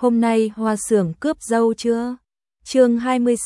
hôm nay Hoa xưởng cướp dâu chưa? Chương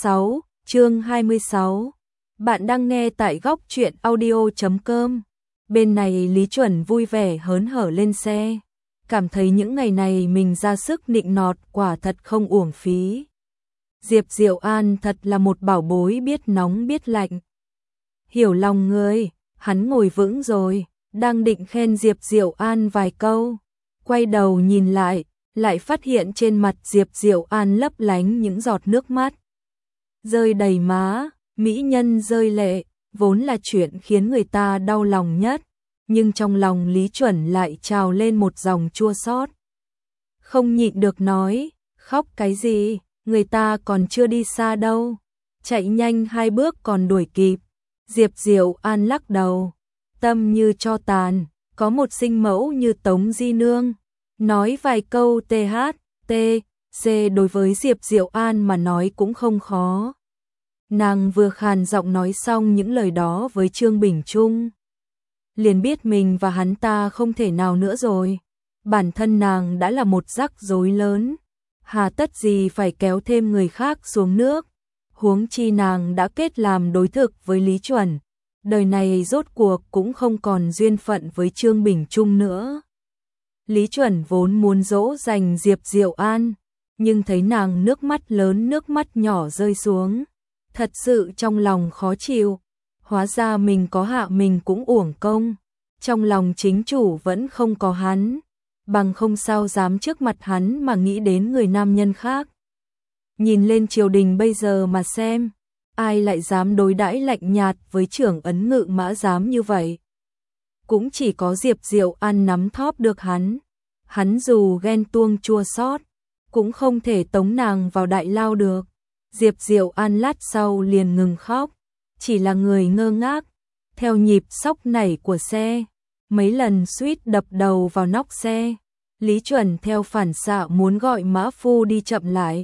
26. Bạn đang nghe tại góc truyện audio.com. Bên này Lý Chuẩn vui vẻ hớn hở lên xe, cảm thấy những ngày này mình ra sức nịnh nọt quả thật không uổng phí. Diệp Diệu An thật là một bảo bối biết nóng biết lạnh. Hiểu lòng người, hắn ngồi vững rồi, đang định khen Diệp Diệu An vài câu, quay đầu nhìn lại phát hiện trên mặt Diệp Diệu An lấp lánh những giọt nước mắt. Rơi đầy má, mỹ nhân rơi lệ, vốn là chuyện khiến người ta đau lòng nhất, nhưng trong lòng Lý Chuẩn lại trào lên một dòng chua xót. Không nhịn được nói, khóc cái gì, người ta còn chưa đi xa đâu, chạy nhanh 2 bước còn đuổi kịp. Diệp Diệu An lắc đầu, tâm như tro tàn, có một sinh mẫu như Tống Di Nương. Nói vài câu THT đối với Diệp Diệu An mà nói cũng không khó. Nàng vừa khàn giọng nói xong những lời đó với Trương Bình Trung, liền biết mình và hắn ta không thể nào nữa rồi. Bản thân nàng đã là một rắc rối lớn, hà tất gì phải kéo thêm người khác xuống nước. Huống chi nàng đã kết làm đối thực với Lý Chuẩn, đời này rốt cuộc cũng không còn duyên phận với Trương Bình Trung nữa. Lý Chuẩn vốn muốn dỗ dành Diệp Diệu An, nhưng thấy nàng nước mắt lớn nước mắt nhỏ rơi xuống, thật sự trong lòng khó chịu. Hóa ra mình có hạ mình cũng uổng công, trong lòng chính chủ vẫn không có hắn, bằng không sao dám trước mặt hắn mà nghĩ đến người nam nhân khác. Nhìn lên triều đình bây giờ mà xem, ai lại dám đối đãi lạnh nhạt với trưởng ấn ngự mã giám như vậy. Cũng chỉ có Diệp Diệu An nắm thóp được hắn dù ghen tuông chua xót, cũng không thể tống nàng vào đại lao được. Diệp Diệu An lát sau liền ngừng khóc, chỉ là người ngơ ngác, theo nhịp sóc nảy của xe, mấy lần suýt đập đầu vào nóc xe. Lý Chuẩn theo phản xạ muốn gọi mã phu đi chậm lại.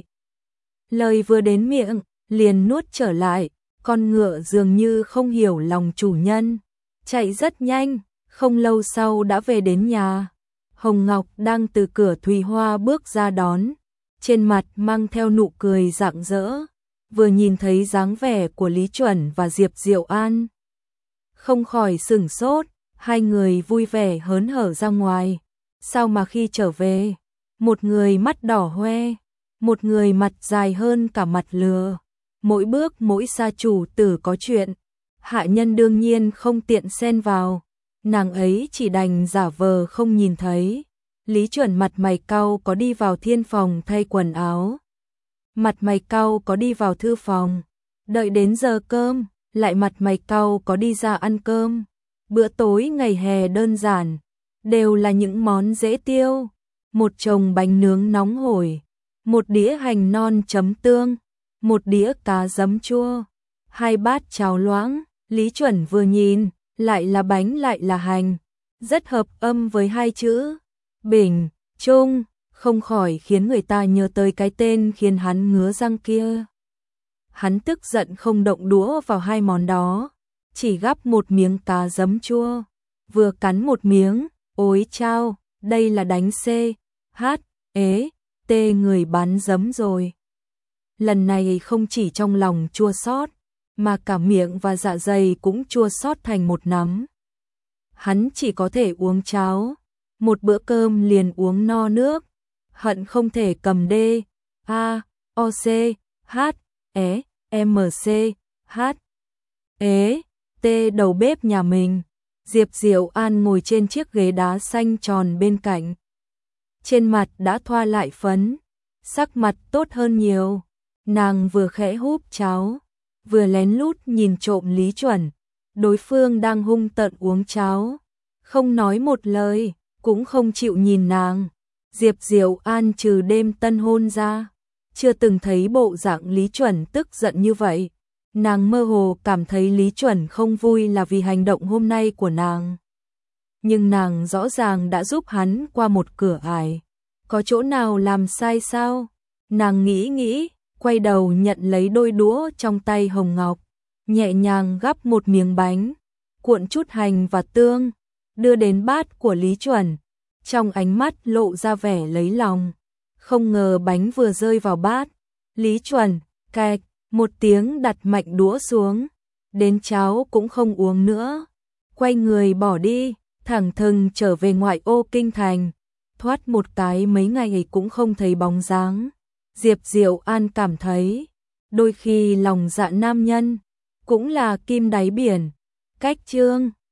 Lời vừa đến miệng, liền nuốt trở lại, con ngựa dường như không hiểu lòng chủ nhân, chạy rất nhanh, không lâu sau đã về đến nhà. Hồng Ngọc đang từ cửa Thùy Hoa bước ra đón, trên mặt mang theo nụ cười rạng rỡ, vừa nhìn thấy dáng vẻ của Lý Chuẩn và Diệp Diệu An, không khỏi sửng sốt, hai người vui vẻ hớn hở ra ngoài. Sao mà khi trở về, một người mắt đỏ hoe, một người mặt dài hơn cả mặt lừa, mỗi bước mỗi xa chủ tử có chuyện, hạ nhân đương nhiên không tiện xen vào, nàng ấy chỉ đành giả vờ không nhìn thấy. Lý Chuẩn mặt mày cau có đi vào thiên phòng thay quần áo, mặt mày cau có đi vào thư phòng, đợi đến giờ cơm, lại mặt mày cau có đi ra ăn cơm. Bữa tối ngày hè đơn giản, đều là những món dễ tiêu, một chồng bánh nướng nóng hổi, một đĩa hành non chấm tương, một đĩa cá giấm chua, 2 bát cháo loãng. Lý Chuẩn vừa nhìn, lại là bánh lại là hành, rất hợp âm với 2 chữ Bình Trung, không khỏi khiến người ta nhớ tới cái tên khiến hắn ngứa răng kia. Hắn tức giận không động đũa vào 2 món đó, chỉ gắp một miếng cá giấm chua, vừa cắn một miếng, ôi chao, đây là đánh CHT người bán giấm rồi. Lần này không chỉ trong lòng chua xót, mà cả miệng và dạ dày cũng chua xót thành một nắm. Hắn chỉ có thể uống cháo, một bữa cơm liền uống no nước, hận không thể cầm DAOCHEMCH đầu bếp nhà mình. Diệp Diệu An ngồi trên chiếc ghế đá xanh tròn bên cạnh, trên mặt đã thoa lại phấn, sắc mặt tốt hơn nhiều. Nàng vừa khẽ húp cháo, vừa lén lút nhìn trộm Lý Chuẩn, đối phương đang hung tợn uống cháo, không nói một lời, cũng không chịu nhìn nàng. Diệp Diệu An trừ đêm tân hôn ra, chưa từng thấy bộ dạng Lý Chuẩn tức giận như vậy. Nàng mơ hồ cảm thấy Lý Chuẩn không vui là vì hành động hôm nay của nàng. Nhưng nàng rõ ràng đã giúp hắn qua một cửa ải, có chỗ nào làm sai sao? Nàng nghĩ, quay đầu nhận lấy đôi đũa trong tay Hồng Ngọc, nhẹ nhàng gắp một miếng bánh, cuộn chút hành và tương, đưa đến bát của Lý Chuẩn, trong ánh mắt lộ ra vẻ lấy lòng. Không ngờ bánh vừa rơi vào bát, Lý Chuẩn, cạch, một tiếng đặt mạnh đũa xuống, đến cháo cũng không uống nữa. Quay người bỏ đi, thẳng thừng trở về ngoại ô kinh thành, thoát một cái mấy ngày cũng không thấy bóng dáng. Diệp Diệu An cảm thấy, đôi khi lòng dạ nam nhân cũng là kim đáy biển. Cách chương